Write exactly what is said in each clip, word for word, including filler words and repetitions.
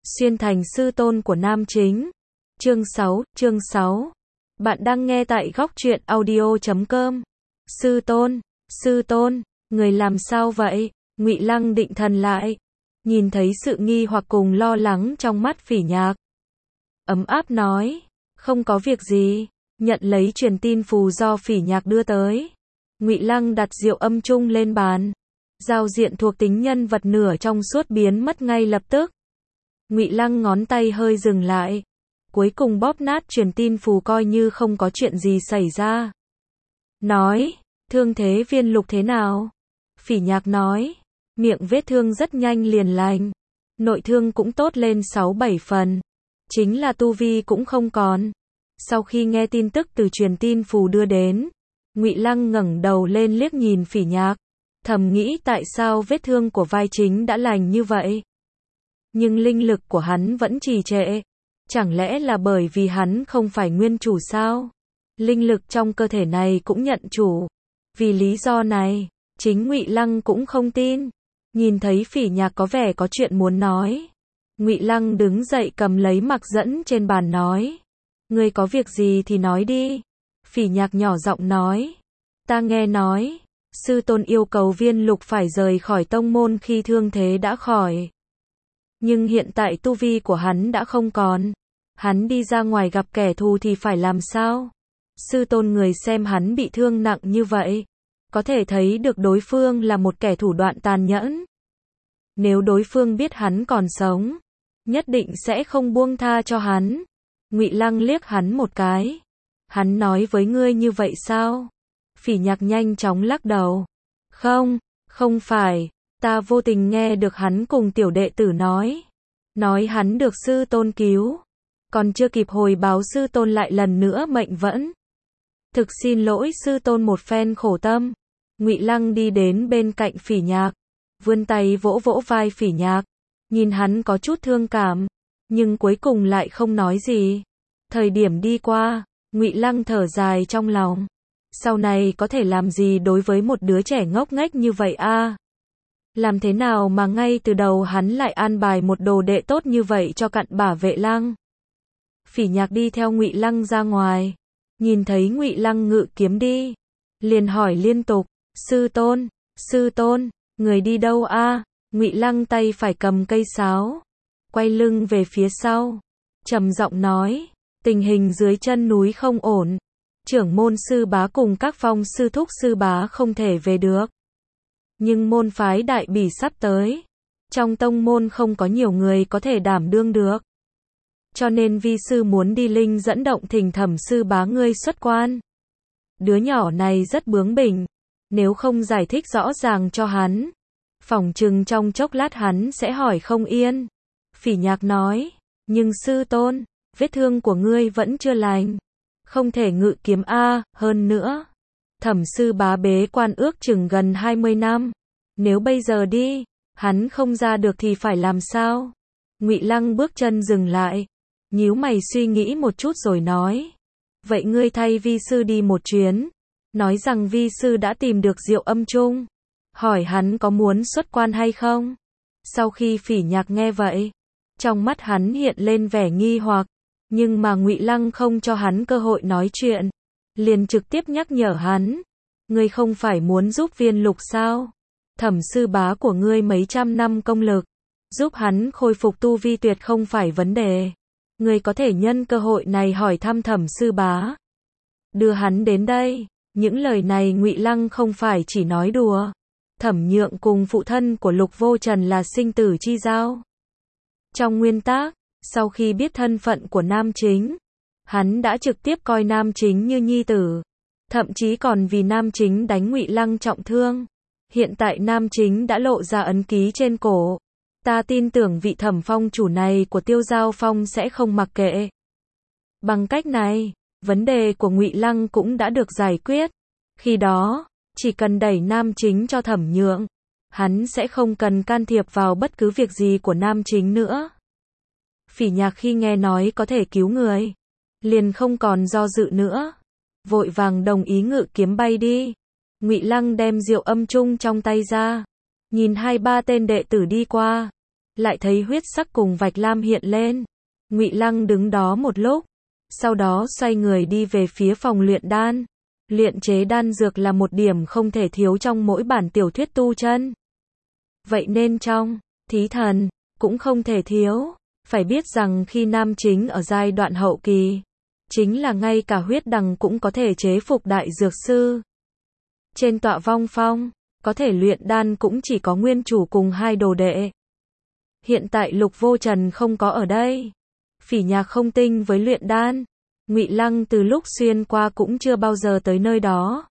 Xuyên thành sư tôn của nam chính. Chương sáu, chương sáu. Bạn đang nghe tại góc truyện audio chấm com. Sư tôn, sư tôn, người làm sao vậy? Ngụy Lăng định thần lại, nhìn thấy sự nghi hoặc cùng lo lắng trong mắt Phỉ Nhạc. Ấm áp nói, không có việc gì, nhận lấy truyền tin phù do Phỉ Nhạc đưa tới. Ngụy Lăng đặt rượu âm chung lên bàn. Giao diện thuộc tính nhân vật nửa trong suốt biến mất ngay lập tức. Ngụy Lăng ngón tay hơi dừng lại, cuối cùng bóp nát truyền tin phù coi như không có chuyện gì xảy ra. Nói, thương thế Viên Lục thế nào? Phỉ Nhạc nói, miệng vết thương rất nhanh liền lành, nội thương cũng tốt lên sáu bảy phần, chính là tu vi cũng không còn. Sau khi nghe tin tức từ truyền tin phù đưa đến, Ngụy Lăng ngẩng đầu lên liếc nhìn Phỉ Nhạc, thầm nghĩ tại sao vết thương của vai chính đã lành như vậy, nhưng linh lực của hắn vẫn trì trệ. Chẳng lẽ là bởi vì hắn không phải nguyên chủ sao? Linh lực trong cơ thể này cũng nhận chủ. Vì lý do này, chính Ngụy Lăng cũng không tin. Nhìn thấy Phỉ Nhạc có vẻ có chuyện muốn nói, Ngụy Lăng đứng dậy cầm lấy mặc dẫn trên bàn nói, ngươi có việc gì thì nói đi. Phỉ Nhạc nhỏ giọng nói, ta nghe nói, sư tôn yêu cầu Viên Lục phải rời khỏi tông môn khi thương thế đã khỏi. Nhưng hiện tại tu vi của hắn đã không còn. Hắn đi ra ngoài gặp kẻ thù thì phải làm sao? Sư tôn người xem hắn bị thương nặng như vậy, có thể thấy được đối phương là một kẻ thủ đoạn tàn nhẫn. Nếu đối phương biết hắn còn sống, nhất định sẽ không buông tha cho hắn. Ngụy Lăng liếc hắn một cái. Hắn nói với ngươi như vậy sao? Phỉ Nhạc nhanh chóng lắc đầu. Không, không phải. Ta vô tình nghe được hắn cùng tiểu đệ tử nói. Nói hắn được sư tôn cứu. Còn chưa kịp hồi báo sư tôn lại lần nữa mệnh vẫn. Thực xin lỗi sư tôn một phen khổ tâm. Ngụy Lăng đi đến bên cạnh Phỉ Nhạc, vươn tay vỗ vỗ vai Phỉ Nhạc, nhìn hắn có chút thương cảm, nhưng cuối cùng lại không nói gì. Thời điểm đi qua, Ngụy Lăng thở dài trong lòng. Sau này có thể làm gì đối với một đứa trẻ ngốc nghếch như vậy a? Làm thế nào mà ngay từ đầu hắn lại an bài một đồ đệ tốt như vậy cho cặn bả Vệ Lăng? Phỉ Nhạc đi theo Ngụy Lăng ra ngoài, nhìn thấy Ngụy Lăng ngự kiếm đi, liền hỏi liên tục, sư tôn, sư tôn, người đi đâu a? Ngụy Lăng tay phải cầm cây sáo, quay lưng về phía sau, trầm giọng nói, tình hình dưới chân núi không ổn, trưởng môn sư bá cùng các phong sư thúc sư bá không thể về được. Nhưng môn phái Đại Bỉ sắp tới, trong tông môn không có nhiều người có thể đảm đương được. Cho nên vi sư muốn đi linh dẫn động thỉnh Thẩm sư bá ngươi xuất quan. Đứa nhỏ này rất bướng bỉnh, nếu không giải thích rõ ràng cho hắn, phỏng chừng trong chốc lát hắn sẽ hỏi không yên. Phỉ Nhạc nói, nhưng sư tôn, vết thương của ngươi vẫn chưa lành, không thể ngự kiếm a, hơn nữa, Thẩm sư bá bế quan ước chừng gần hai mươi năm, nếu bây giờ đi, hắn không ra được thì phải làm sao? Ngụy Lăng bước chân dừng lại, nhíu mày suy nghĩ một chút rồi nói, vậy ngươi thay vi sư đi một chuyến, nói rằng vi sư đã tìm được rượu âm chung, hỏi hắn có muốn xuất quan hay không. Sau khi Phỉ Nhạc nghe vậy, trong mắt hắn hiện lên vẻ nghi hoặc, nhưng mà Ngụy Lăng không cho hắn cơ hội nói chuyện, liền trực tiếp nhắc nhở hắn, ngươi không phải muốn giúp Viên Lục sao? Thẩm sư bá của ngươi mấy trăm năm công lực, giúp hắn khôi phục tu vi tuyệt không phải vấn đề. Ngươi có thể nhân cơ hội này hỏi thăm Thẩm sư bá, đưa hắn đến đây. Những lời này Ngụy Lăng không phải chỉ nói đùa. Thẩm Nhượng cùng phụ thân của Lục Vô Trần là sinh tử chi giao. Trong nguyên tắc, sau khi biết thân phận của nam chính, hắn đã trực tiếp coi nam chính như nhi tử, thậm chí còn vì nam chính đánh Ngụy Lăng trọng thương. Hiện tại nam chính đã lộ ra ấn ký trên cổ. Ta tin tưởng vị Thẩm phong chủ này của Tiêu Giao Phong sẽ không mặc kệ. Bằng cách này, vấn đề của Ngụy Lăng cũng đã được giải quyết. Khi đó, chỉ cần đẩy nam chính cho Thẩm Nhượng, hắn sẽ không cần can thiệp vào bất cứ việc gì của nam chính nữa. Phỉ Nhạc khi nghe nói có thể cứu người, liền không còn do dự nữa, vội vàng đồng ý ngự kiếm bay đi. Ngụy Lăng đem rượu âm chung trong tay ra, nhìn hai ba tên đệ tử đi qua, lại thấy huyết sắc cùng vạch lam hiện lên. Ngụy Lăng đứng đó một lúc, sau đó xoay người đi về phía phòng luyện đan. Luyện chế đan dược là một điểm không thể thiếu trong mỗi bản tiểu thuyết tu chân. Vậy nên trong thí thần cũng không thể thiếu. Phải biết rằng khi nam chính ở giai đoạn hậu kỳ, chính là ngay cả huyết đằng cũng có thể chế phục đại dược sư. Trên tọa vong phong, có thể luyện đan cũng chỉ có nguyên chủ cùng hai đồ đệ. Hiện tại Lục Vô Trần không có ở đây. Phỉ Nhạc không tinh với luyện đan, Ngụy Lăng từ lúc xuyên qua cũng chưa bao giờ tới nơi đó.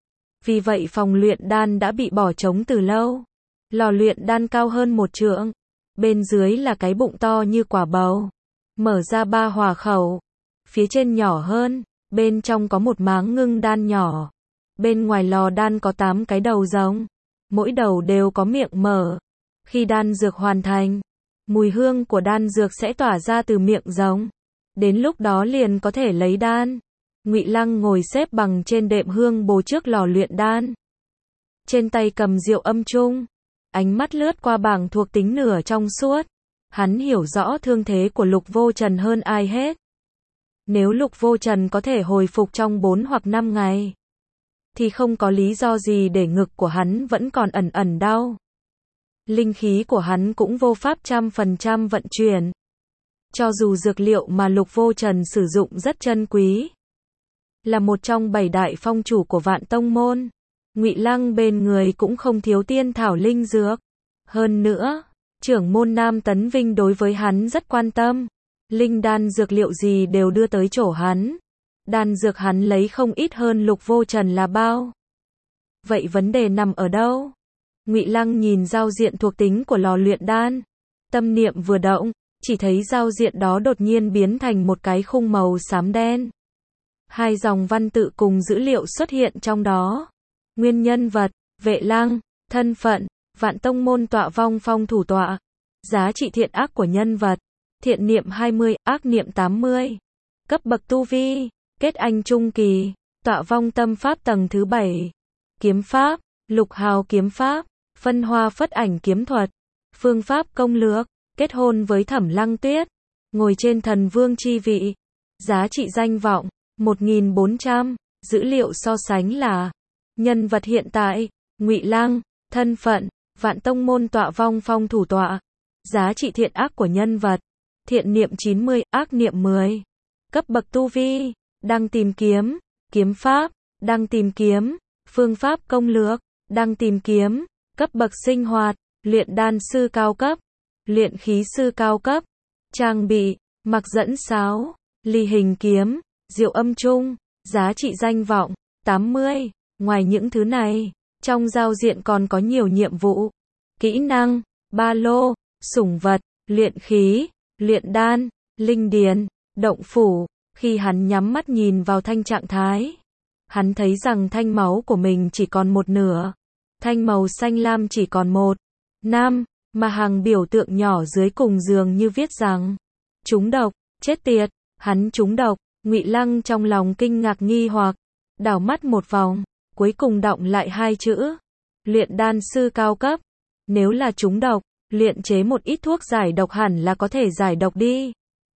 Vì vậy phòng luyện đan đã bị bỏ trống từ lâu. Lò luyện đan cao hơn một trượng, bên dưới là cái bụng to như quả bầu, mở ra ba hỏa khẩu, phía trên nhỏ hơn, bên trong có một máng ngưng đan nhỏ. Bên ngoài lò đan có tám cái đầu rồng, mỗi đầu đều có miệng mở. Khi đan dược hoàn thành, mùi hương của đan dược sẽ tỏa ra từ miệng rồng. Đến lúc đó liền có thể lấy đan. Ngụy Lăng ngồi xếp bằng trên đệm hương bồ trước lò luyện đan. Trên tay cầm rượu âm chung, ánh mắt lướt qua bảng thuộc tính nửa trong suốt. Hắn hiểu rõ thương thế của Lục Vô Trần hơn ai hết. Nếu Lục Vô Trần có thể hồi phục trong bốn hoặc năm ngày, thì không có lý do gì để ngực của hắn vẫn còn ẩn ẩn đau. Linh khí của hắn cũng vô pháp trăm phần trăm vận chuyển. Cho dù dược liệu mà Lục Vô Trần sử dụng rất chân quý, là một trong bảy đại phong chủ của Vạn Tông Môn, Ngụy Lăng bên người cũng không thiếu tiên thảo linh dược. Hơn nữa, trưởng môn Nam Tấn Vinh đối với hắn rất quan tâm. Linh đan dược liệu gì đều đưa tới chỗ hắn. Đan dược hắn lấy không ít hơn Lục Vô Trần là bao. Vậy vấn đề nằm ở đâu? Ngụy Lăng nhìn giao diện thuộc tính của lò luyện đan. Tâm niệm vừa động, chỉ thấy giao diện đó đột nhiên biến thành một cái khung màu xám đen. Hai dòng văn tự cùng dữ liệu xuất hiện trong đó. Nguyên nhân vật, Vệ Lăng, thân phận, Vạn Tông Môn tọa vong phong thủ tọa. Giá trị thiện ác của nhân vật, thiện niệm hai mươi, ác niệm tám mươi. Cấp bậc tu vi, kết anh trung kỳ, tọa vong tâm pháp tầng thứ bảy. Kiếm pháp, Lục Hào kiếm pháp, phân hoa phất ảnh kiếm thuật. Phương pháp công lược, kết hôn với Thẩm Lăng Tuyết, ngồi trên thần vương chi vị. Giá trị danh vọng, một nghìn bốn trăm. Dữ liệu so sánh là nhân vật hiện tại, Ngụy Lăng, thân phận, Vạn Tông Môn tọa vong phong thủ tọa. Giá trị thiện ác của nhân vật, thiện niệm chín mươi, ác niệm mười. Cấp bậc tu vi, đang tìm kiếm, kiếm pháp, đang tìm kiếm, phương pháp công lược, đang tìm kiếm, cấp bậc sinh hoạt, luyện đan sư cao cấp, luyện khí sư cao cấp, trang bị, mặc dẫn sáo, ly hình kiếm, diệu âm chung, giá trị danh vọng, tám mươi. Ngoài những thứ này, trong giao diện còn có nhiều nhiệm vụ, kỹ năng, ba lô, sủng vật, luyện khí, luyện đan, linh điền, động phủ. Khi hắn nhắm mắt nhìn vào thanh trạng thái, hắn thấy rằng thanh máu của mình chỉ còn một nửa. Thanh màu xanh lam chỉ còn một. Nam, mà hàng biểu tượng nhỏ dưới cùng dường như viết rằng trúng độc, chết tiệt, hắn trúng độc. Ngụy Lăng trong lòng kinh ngạc nghi hoặc, đảo mắt một vòng, cuối cùng đọng lại hai chữ, luyện đan sư cao cấp. Nếu là trúng độc, luyện chế một ít thuốc giải độc hẳn là có thể giải độc đi.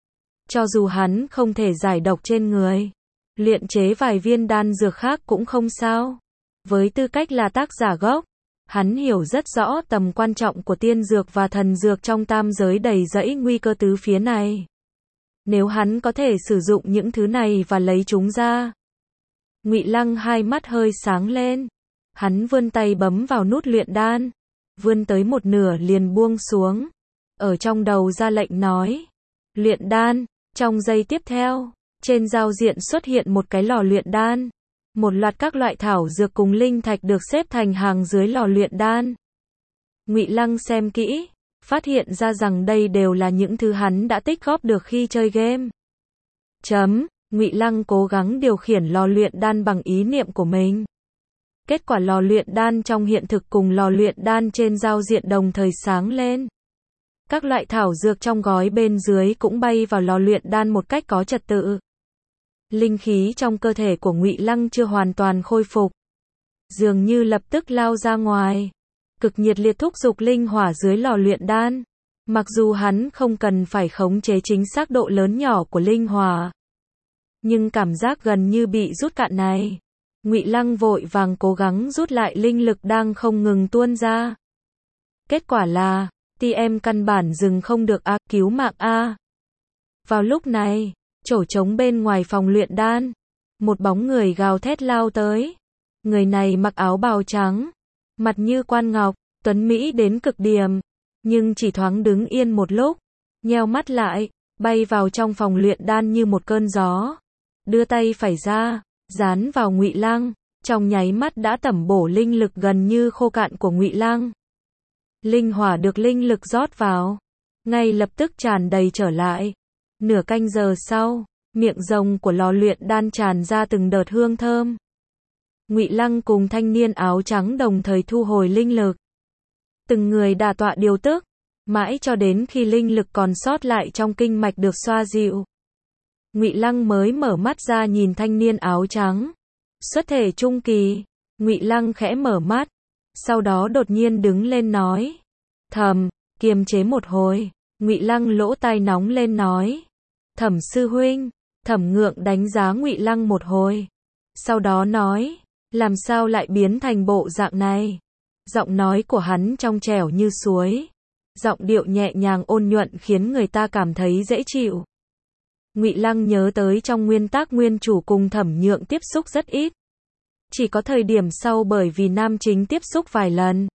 Cho dù hắn không thể giải độc trên người, luyện chế vài viên đan dược khác cũng không sao. Với tư cách là tác giả gốc, hắn hiểu rất rõ tầm quan trọng của tiên dược và thần dược trong tam giới đầy rẫy nguy cơ tứ phía này. Nếu hắn có thể sử dụng những thứ này và lấy chúng ra. Ngụy Lăng hai mắt hơi sáng lên. Hắn vươn tay bấm vào nút luyện đan. Vươn tới một nửa liền buông xuống. Ở trong đầu ra lệnh nói. Luyện đan. Trong giây tiếp theo, trên giao diện xuất hiện một cái lò luyện đan. Một loạt các loại thảo dược cùng linh thạch được xếp thành hàng dưới lò luyện đan. Ngụy Lăng xem kỹ, phát hiện ra rằng đây đều là những thứ hắn đã tích góp được khi chơi game. Chấm, Ngụy Lăng cố gắng điều khiển lò luyện đan bằng ý niệm của mình. Kết quả lò luyện đan trong hiện thực cùng lò luyện đan trên giao diện đồng thời sáng lên. Các loại thảo dược trong gói bên dưới cũng bay vào lò luyện đan một cách có trật tự. Linh khí trong cơ thể của Ngụy Lăng chưa hoàn toàn khôi phục, dường như lập tức lao ra ngoài, cực nhiệt liệt thúc giục linh hỏa dưới lò luyện đan. Mặc dù hắn không cần phải khống chế chính xác độ lớn nhỏ của linh hỏa, nhưng cảm giác gần như bị rút cạn này, Ngụy Lăng vội vàng cố gắng rút lại linh lực đang không ngừng tuôn ra. Kết quả là, tê em căn bản dừng không được a, cứu mạng a. Vào lúc này, chỗ trống bên ngoài phòng luyện đan, một bóng người gào thét lao tới. Người này mặc áo bào trắng, mặt như quan ngọc, tuấn mỹ đến cực điểm, nhưng chỉ thoáng đứng yên một lúc, nheo mắt lại, bay vào trong phòng luyện đan như một cơn gió, đưa tay phải ra, dán vào Ngụy Lăng, trong nháy mắt đã tẩm bổ linh lực gần như khô cạn của Ngụy Lăng. Linh hỏa được linh lực rót vào, ngay lập tức tràn đầy trở lại. Nửa canh giờ sau, miệng rồng của lò luyện đan tràn ra từng đợt hương thơm. Ngụy Lăng cùng thanh niên áo trắng đồng thời thu hồi linh lực. Từng người đả tọa điều tức, mãi cho đến khi linh lực còn sót lại trong kinh mạch được xoa dịu. Ngụy Lăng mới mở mắt ra nhìn thanh niên áo trắng. Xuất thể trung kỳ, Ngụy Lăng khẽ mở mắt, sau đó đột nhiên đứng lên nói. Thầm, kiềm chế một hồi, Ngụy Lăng lỗ tai nóng lên nói. Thẩm sư huynh. Thẩm Ngượng đánh giá Ngụy Lăng một hồi, sau đó nói, làm sao lại biến thành bộ dạng này? Giọng nói của hắn trong trẻo như suối, giọng điệu nhẹ nhàng ôn nhuận khiến người ta cảm thấy dễ chịu. Ngụy Lăng nhớ tới trong nguyên tác nguyên chủ cùng Thẩm Nhượng tiếp xúc rất ít, chỉ có thời điểm sau bởi vì nam chính tiếp xúc vài lần,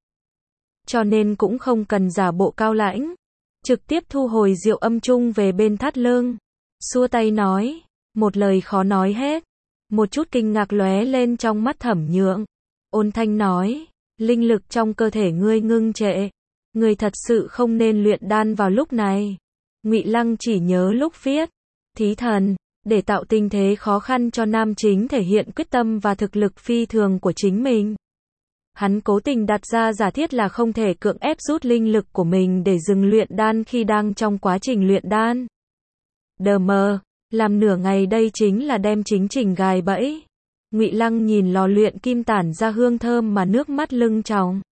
cho nên cũng không cần giả bộ cao lãnh, trực tiếp thu hồi Diệu Âm Trung về bên thắt lưng, xua tay nói, một lời khó nói hết. Một chút kinh ngạc lóe lên trong mắt Thẩm Nhượng, ôn thanh nói, linh lực trong cơ thể ngươi ngưng trệ, ngươi thật sự không nên luyện đan vào lúc này. Ngụy Lăng chỉ nhớ lúc viết Thí Thần, để tạo tình thế khó khăn cho nam chính thể hiện quyết tâm và thực lực phi thường của chính mình. Hắn cố tình đặt ra giả thiết là không thể cưỡng ép rút linh lực của mình để dừng luyện đan khi đang trong quá trình luyện đan. Đờ mờ, làm nửa ngày đây chính là đem chính trình gài bẫy. Ngụy Lăng nhìn lò luyện kim tản ra hương thơm mà nước mắt lưng tròng.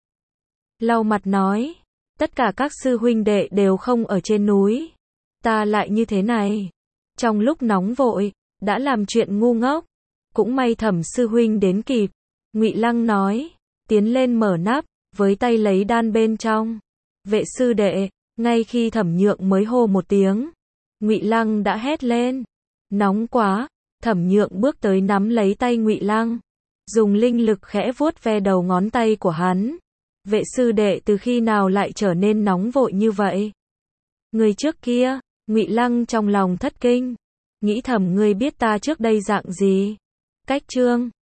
Lau mặt nói, tất cả các sư huynh đệ đều không ở trên núi, ta lại như thế này. Trong lúc nóng vội, đã làm chuyện ngu ngốc, cũng may Thẩm sư huynh đến kịp. Ngụy Lăng nói, tiến lên mở nắp, với tay lấy đan bên trong. Vệ sư đệ, ngay khi Thẩm Nhượng mới hô một tiếng, Ngụy Lăng đã hét lên, nóng quá. Thẩm Nhượng bước tới nắm lấy tay Ngụy Lăng, dùng linh lực khẽ vuốt ve đầu ngón tay của hắn. Vệ sư đệ từ khi nào lại trở nên nóng vội như vậy? Người trước kia, Ngụy Lăng trong lòng thất kinh, nghĩ thầm ngươi biết ta trước đây dạng gì? Cách chương